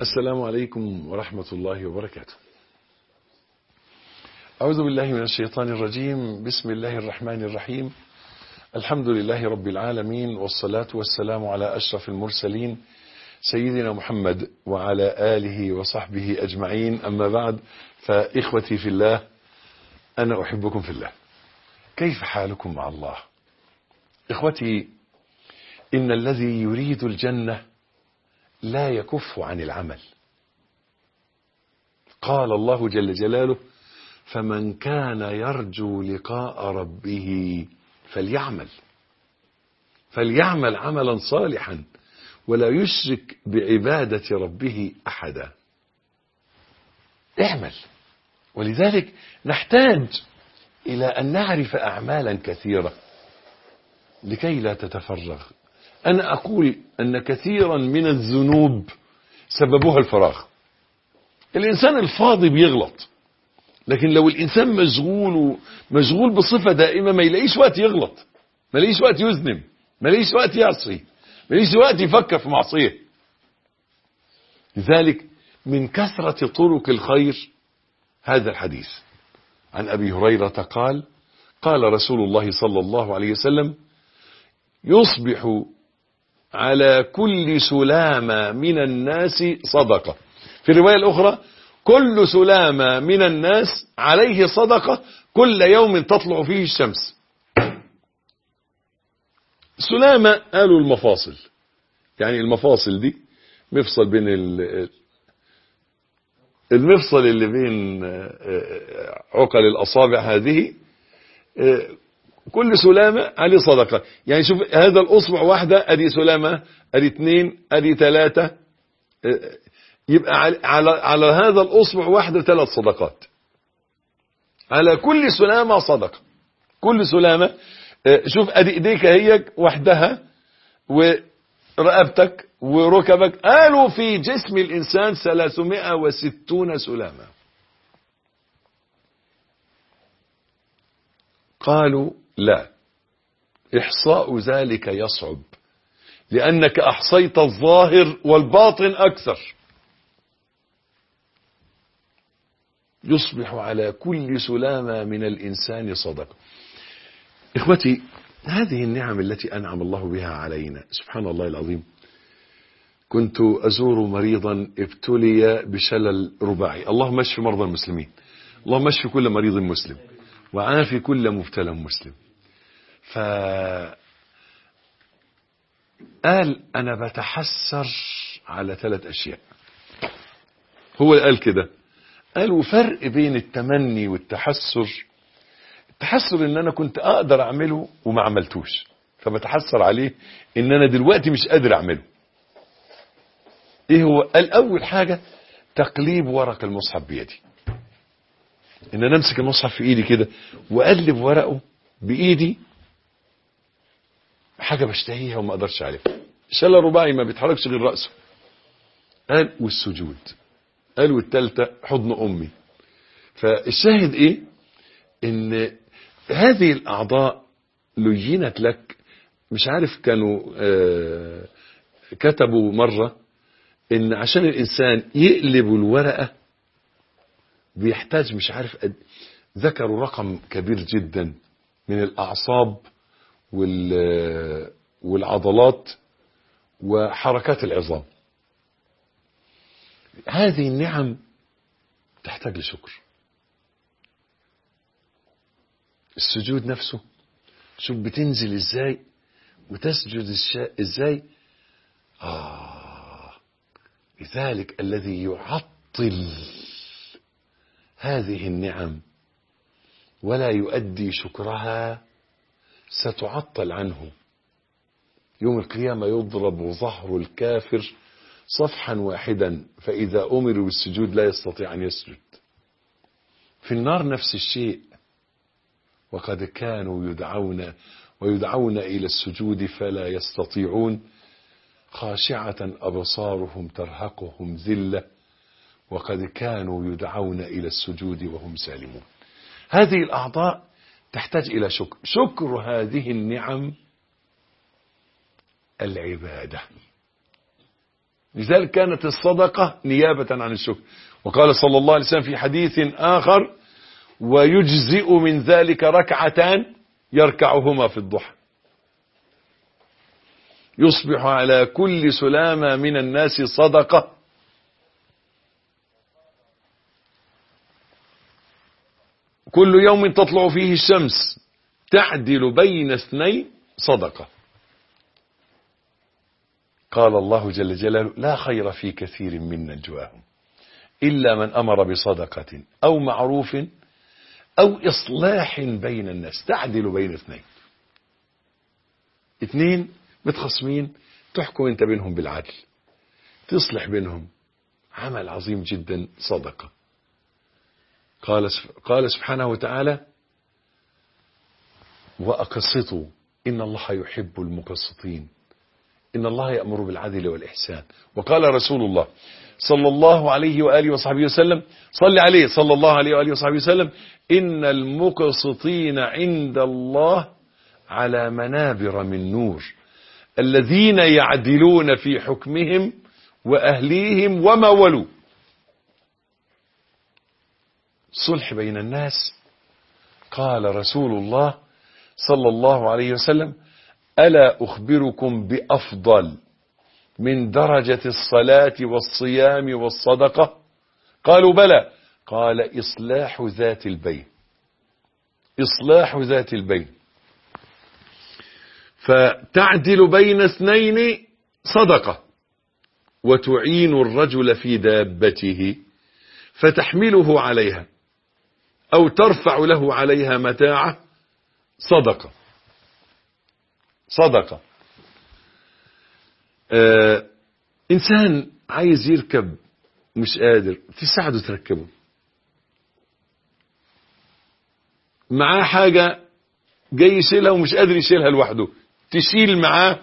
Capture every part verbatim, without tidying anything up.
السلام عليكم ورحمة الله وبركاته. أعوذ بالله من الشيطان الرجيم. بسم الله الرحمن الرحيم. الحمد لله رب العالمين، والصلاة والسلام على أشرف المرسلين سيدنا محمد وعلى آله وصحبه أجمعين. أما بعد، فإخوتي في الله، أنا أحبكم في الله. كيف حالكم مع الله؟ إخوتي، إن الذي يريد الجنة لا يكف عن العمل. قال الله جل جلاله: فمن كان يرجو لقاء ربه فليعمل فليعمل عملا صالحا ولا يشرك بعبادة ربه أحدا. اعمل. ولذلك نحتاج إلى أن نعرف أعمالا كثيرة لكي لا تتفرغ. أنا أقول أن كثيرا من الذنوب سببها الفراغ. الإنسان الفاضي بيغلط، لكن لو الإنسان مشغول مشغول بصفة دائمة ما يلاقيش وقت يغلط، ما يلاقيش وقت يذنب، ما يلاقيش وقت يعصي، ما يلاقيش وقت يفكر في معصية. لذلك من كثرة طرق الخير هذا الحديث عن أبي هريرة قال: قال رسول الله صلى الله عليه وسلم: يصبح على كل سلامة من الناس صدقة. في الرواية الأخرى: كل سلامة من الناس عليه صدقة كل يوم تطلع فيه الشمس. سلامة قالوا المفاصل، يعني المفاصل دي مفصل بين المفصل اللي بين عقل الأصابع، هذه كل سلامة عليه صدقة. يعني شوف، هذا الأصبع واحدة ادي سلامة، ادي اثنين، ادي ثلاثة، يبقى على على هذا الأصبع واحدة ثلاث صدقات. على كل سلامة صدقة. كل سلامة، شوف ادي ايديك هي وحدها، ورقبتك وركبك. قالوا في جسم الإنسان ثلاثمائة وستون سلامة. قالوا: لا، إحصاء ذلك يصعب، لأنك أحصيت الظاهر والباطن أكثر. يصبح على كل سلامة من الإنسان صدقة. إخوتي، هذه النعم التي أنعم الله بها علينا، سبحان الله العظيم. كنت أزور مريضا ابتلي بشلل رباعي. اللهم اشف مرضى المسلمين، اللهم اشف كل مريض مسلم، وعافي كل مبتلى مسلم. فقال: أنا بتحسر على ثلاث أشياء. هو قال كده، قال: وفرق بين التمني والتحسر. التحسر ان انا كنت اقدر اعمله وما عملتوش، فبتحسر عليه ان انا دلوقتي مش قادر اعمله. ايه هو؟ قال: اول حاجة تقليب ورق المصحف بيدي، ان انا امسك المصحف في ايدي كده واقلب ورقه بايدي، حاجة بشتهيها وما اقدرش عليها. شلل رباعي ما بيتحركش غير رأسه. قال: والسجود. قال: والثالثة حضن امي. فالشاهد ايه؟ ان هذه الاعضاء لينت لك. مش عارف، كانوا آه كتبوا مرة ان عشان الانسان يقلب الورقة بيحتاج، مش عارف قد، ذكروا رقم كبير جدا من الاعصاب والعضلات وحركات العظام. هذه النعم تحتاج لشكر. السجود نفسه، شوف بتنزل ازاي وتسجد ازاي. آه لذلك الذي يعطل هذه النعم ولا يؤدي شكرها ستعطل عنه. يوم القيامة يضرب ظهر الكافر صفحا واحدا، فإذا أمروا بالسجود لا يستطيع أن يسجد. في النار نفس الشيء. وقد كانوا يدعون ويدعون إلى السجود فلا يستطيعون، خاشعة أبصارهم ترهقهم ذلة وقد كانوا يدعون إلى السجود وهم سالمون. هذه الأعضاء تحتاج إلى شكر. شكر هذه النعم العبادة. لذلك كانت الصدقة نيابة عن الشكر. وقال صلى الله عليه وسلم في حديث آخر: ويجزئ من ذلك ركعتان يركعهما في الضحى، يصبح على كل سلامة من الناس صدقة، كل يوم تطلع فيه الشمس تعدل بين اثنين صدقة. قال الله جل جلاله: لا خير في كثير من نجواهم إلا من أمر بصدقة أو معروف أو إصلاح بين الناس. تعدل بين اثنين، اثنين متخصمين تحكم انت بينهم بالعدل، تصلح بينهم، عمل عظيم جدا، صدقة. قال قال سبحانه وتعالى: وأقسطوا إن الله يحب المقسطين إن الله يأمر بالعدل والإحسان. وقال رسول الله صلى الله عليه وآله وصحبه وسلم، صلى عليه صلى الله عليه وآله وصحبه وسلم: إن المقسطين عند الله على منابر من نور، الذين يعدلون في حكمهم وأهليهم وما ولوا. صلح بين الناس. قال رسول الله صلى الله عليه وسلم: ألا أخبركم بأفضل من درجة الصلاة والصيام والصدقة؟ قالوا بلى. قال: إصلاح ذات البين. إصلاح ذات البين. فتعدل بين اثنين صدقة، وتعين الرجل في دابته فتحمله عليها أو ترفع له عليها متاعه صدقة. صدقة. آه إنسان عايز يركب مش قادر، تساعده تركبه. معاه حاجة جاي يشيلها ومش قادر يشيلها لوحده، تشيل معاه.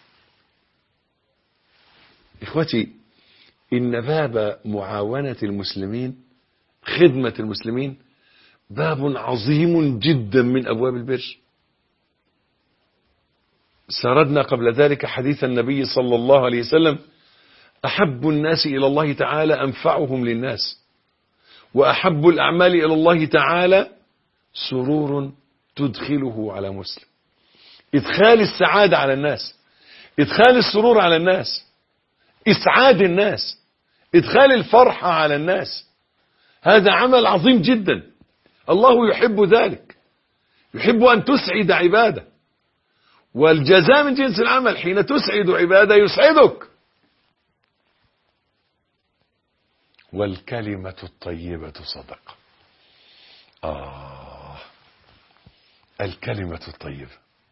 إخوتي، إن باب معاونة المسلمين، خدمة المسلمين، باب عظيم جدا من أبواب البر. سردنا قبل ذلك حديث النبي صلى الله عليه وسلم: أحب الناس إلى الله تعالى أنفعهم للناس، وأحب الأعمال إلى الله تعالى سرور تدخله على مسلم. إدخال السعادة على الناس، إدخال السرور على الناس، إسعاد الناس، إدخال الفرحة على الناس، هذا عمل عظيم جدا. الله يحب ذلك، يحب أن تسعد عباده، والجزاء من جنس العمل. حين تسعد عباده يسعدك. والكلمة الطيبة صدقة. آه الكلمة الطيبة،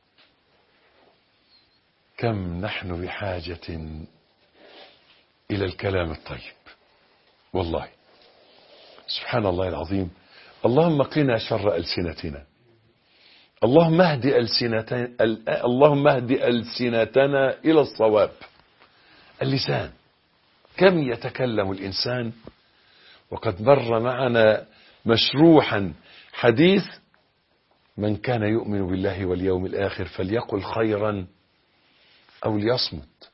كم نحن بحاجة إلى الكلام الطيب والله. سبحان الله العظيم. اللهم قنا شر ألسنتنا، اللهم اهد ألسنتنا اللهم اهد ألسنتنا إلى الصواب. اللسان، كم يتكلم الإنسان. وقد مر معنا مشروحا حديث: من كان يؤمن بالله واليوم الآخر فليقل خيرا أو ليصمت.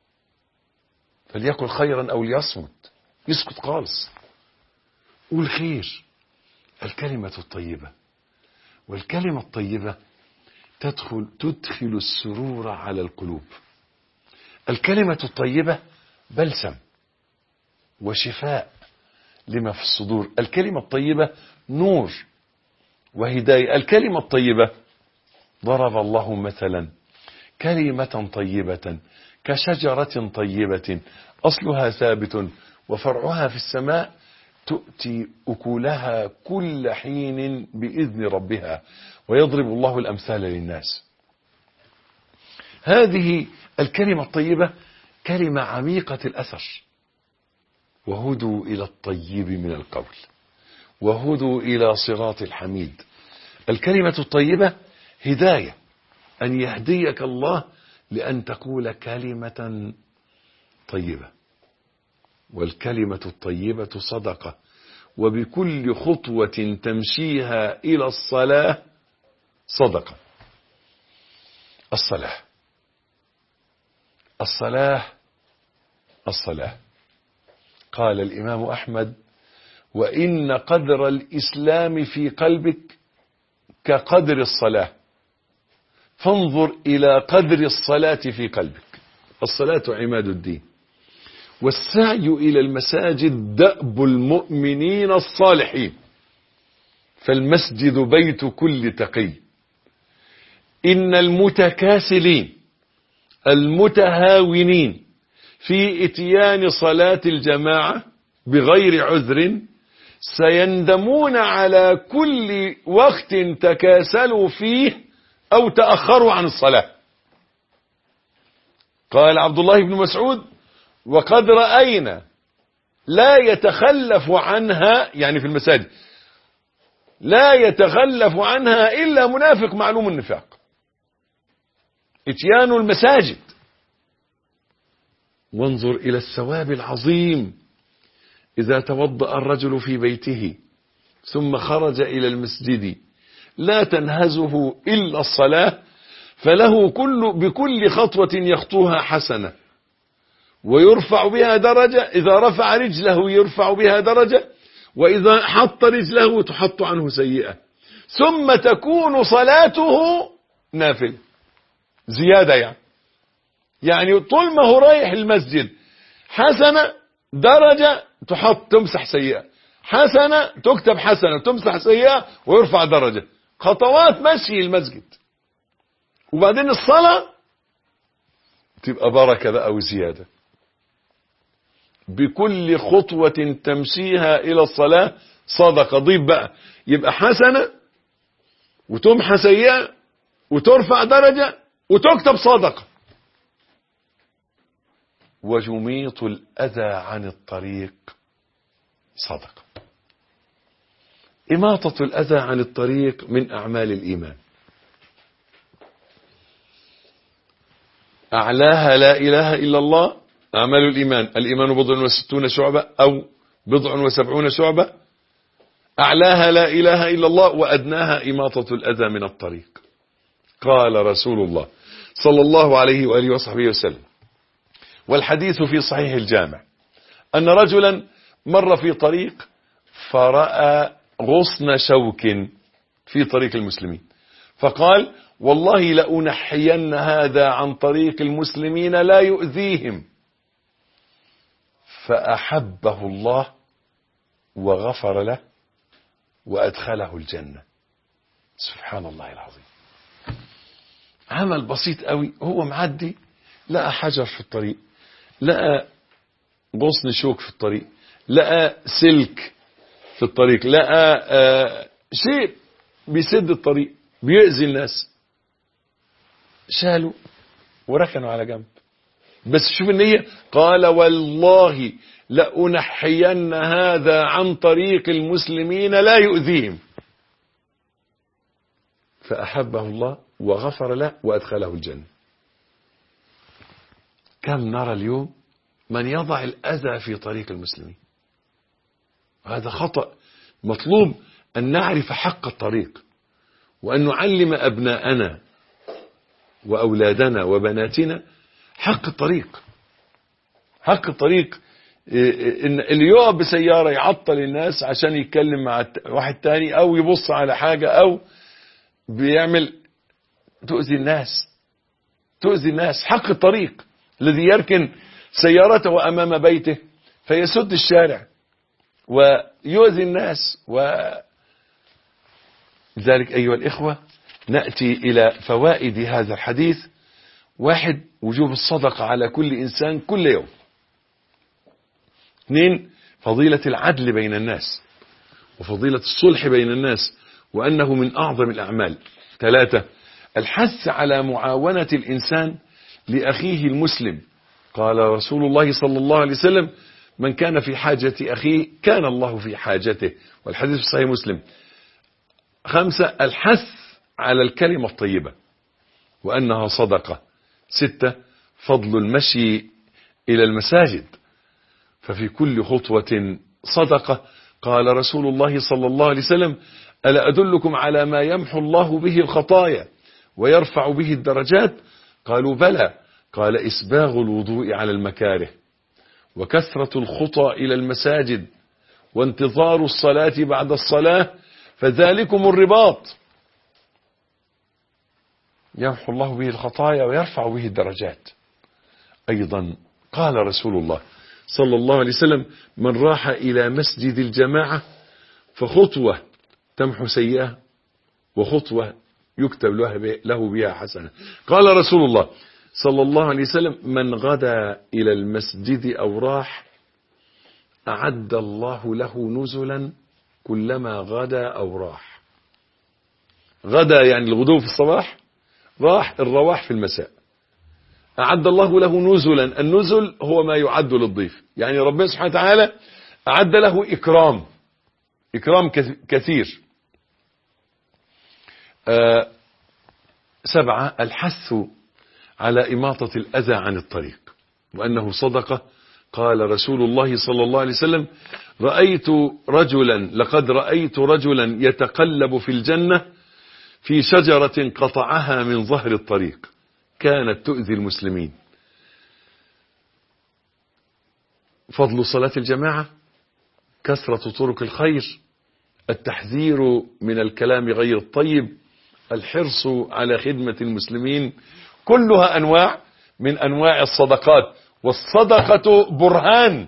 فليقل خيرا أو ليصمت، يسكت خالص، قول خير. الكلمة الطيبة، والكلمة الطيبة تدخل تدخل السرور على القلوب. الكلمة الطيبة بلسم وشفاء لما في الصدور. الكلمة الطيبة نور وهداية. الكلمة الطيبة، ضرب الله مثلا كلمة طيبة كشجرة طيبة أصلها ثابت وفرعها في السماء تؤتي أكلها كل حين بإذن ربها ويضرب الله الأمثال للناس. هذه الكلمة الطيبة كلمة عميقة الأثر. وهدوا إلى الطيب من القول وهدوا إلى صراط الحميد. الكلمة الطيبة هداية، أن يهديك الله لأن تقول كلمة طيبة. والكلمة الطيبة صدقة، وبكل خطوة تمشيها إلى الصلاة صدقة. الصلاة الصلاة الصلاة. قال الإمام أحمد: وإن قدر الإسلام في قلبك كقدر الصلاة، فانظر إلى قدر الصلاة في قلبك. الصلاة عماد الدين، والسعي إلى المساجد دأب المؤمنين الصالحين، فالمسجد بيت كل تقي. إن المتكاسلين المتهاونين في إتيان صلاة الجماعة بغير عذر سيندمون على كل وقت تكاسلوا فيه أو تأخروا عن الصلاة. قال عبد الله بن مسعود: وقد رأينا لا يتخلف عنها، يعني في المساجد لا يتخلف عنها إلا منافق معلوم النفاق. اتيان المساجد. وانظر إلى الثواب العظيم إذا توضأ الرجل في بيته ثم خرج إلى المسجد لا تنهزه إلا الصلاة، فله كل بكل خطوة يخطوها حسنة ويرفع بها درجة. إذا رفع رجله يرفع بها درجة، وإذا حط رجله تحط عنه سيئة، ثم تكون صلاته نافلة زيادة. يعني يعني طول ما هو رايح المسجد حسنة درجة تحط تمسح سيئة، حسنة تكتب حسنة تمسح سيئة ويرفع درجة، خطوات مشي المسجد. وبعدين الصلاة تبقى بركة بقى وزيادة. بكل خطوة تمشيها إلى الصلاة صدقة. ضيف بقى، يبقى حسنة وتمحى سيئة وترفع درجة وتكتب صدقة. وجميط الأذى عن الطريق صدقة. إماطة الأذى عن الطريق من أعمال الإيمان. أعلاها لا إله إلا الله أعمال الإيمان. الإيمان بضع وستون شعبة أو بضع وسبعون شعبة. أعلاها لا إله إلا الله، وأدناها إماطة الأذى من الطريق. قال رسول الله صلى الله عليه وآله وصحبه وسلم، والحديث في صحيح الجامع، أن رجلا مر في طريق فرأى غصن شوك في طريق المسلمين، فقال: والله لأنحين هذا عن طريق المسلمين لا يؤذيهم. فأحبه الله وغفر له وأدخله الجنة. سبحان الله العظيم. عمل بسيط قوي، هو معدي لقى حجر في الطريق، لقى غصن شوك في الطريق، لقى سلك في الطريق، لقى آه شيء بيسد الطريق بيؤذي الناس، شالوا وركنوا على جنب. بس شوف النية، قال: والله لأنحين هذا عن طريق المسلمين لا يؤذيهم. فأحبه الله وغفر له وأدخله الجنة. كم نرى اليوم من يضع الأذى في طريق المسلمين. هذا خطأ. مطلوب أن نعرف حق الطريق، وأن نعلم أبناءنا وأولادنا وبناتنا حق الطريق. حق الطريق. إن اللي يقف بسيارة يعطل الناس عشان يتكلم مع واحد تاني أو يبص على حاجة أو بيعمل، تؤذي الناس تؤذي الناس. حق الطريق الذي يركن سيارته أمام بيته فيسد الشارع ويؤذي الناس. ولذلك أيها الإخوة نأتي إلى فوائد هذا الحديث. واحد: وجوب الصدقة على كل إنسان كل يوم. اثنين: فضيلة العدل بين الناس وفضيلة الصلح بين الناس، وأنه من أعظم الأعمال. ثلاثة: الحث على معاونة الإنسان لأخيه المسلم. قال رسول الله صلى الله عليه وسلم: من كان في حاجة أخيه كان الله في حاجته، والحديث في صحيح مسلم. خمسة: الحث على الكلمة الطيبة وأنها صدقة. ستة: فضل المشي إلى المساجد، ففي كل خطوة صدقة. قال رسول الله صلى الله عليه وسلم: ألا أدلكم على ما يمحو الله به الخطايا ويرفع به الدرجات؟ قالوا: بلى. قال: إسباغ الوضوء على المكاره، وكثرة الخطى إلى المساجد وانتظار الصلاة بعد الصلاة فذلكم الرباط يمحو الله به الخطايا ويرفع به الدرجات. أيضا قال رسول الله صلى الله عليه وسلم: من راح إلى مسجد الجماعة فخطوة تمحو سيئة وخطوة يكتب له بها حسنة. قال رسول الله صلى الله عليه وسلم: من غدا إلى المسجد أو راح أعد الله له نزلا كلما غدا أو راح. غدا يعني الغدو في الصباح، راح الرواح في المساء. أعد الله له نزلا، النزل هو ما يعد للضيف، يعني ربنا سبحانه وتعالى أعد له إكرام إكرام كثير. آه سبعة: الحث على إماطة الأذى عن الطريق وأنه صدقة. قال رسول الله صلى الله عليه وسلم: رأيت رجلا لقد رأيت رجلا يتقلب في الجنة في شجرة قطعها من ظهر الطريق كانت تؤذي المسلمين. فضل صلاة الجماعة، كثرة طرق الخير، التحذير من الكلام غير الطيب، الحرص على خدمة المسلمين، كلها أنواع من أنواع الصدقات. والصدقة برهان،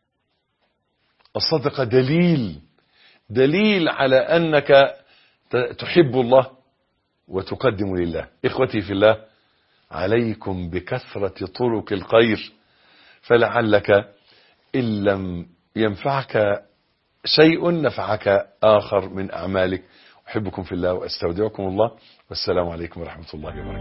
الصدقة دليل دليل على أنك تحب الله وتقدم لله. إخوتي في الله، عليكم بكثرة طرق الخير، فلعلك إن لم ينفعك شيء نفعك آخر من أعمالك. أحبكم في الله وأستودعكم الله، والسلام عليكم ورحمة الله وبركاته.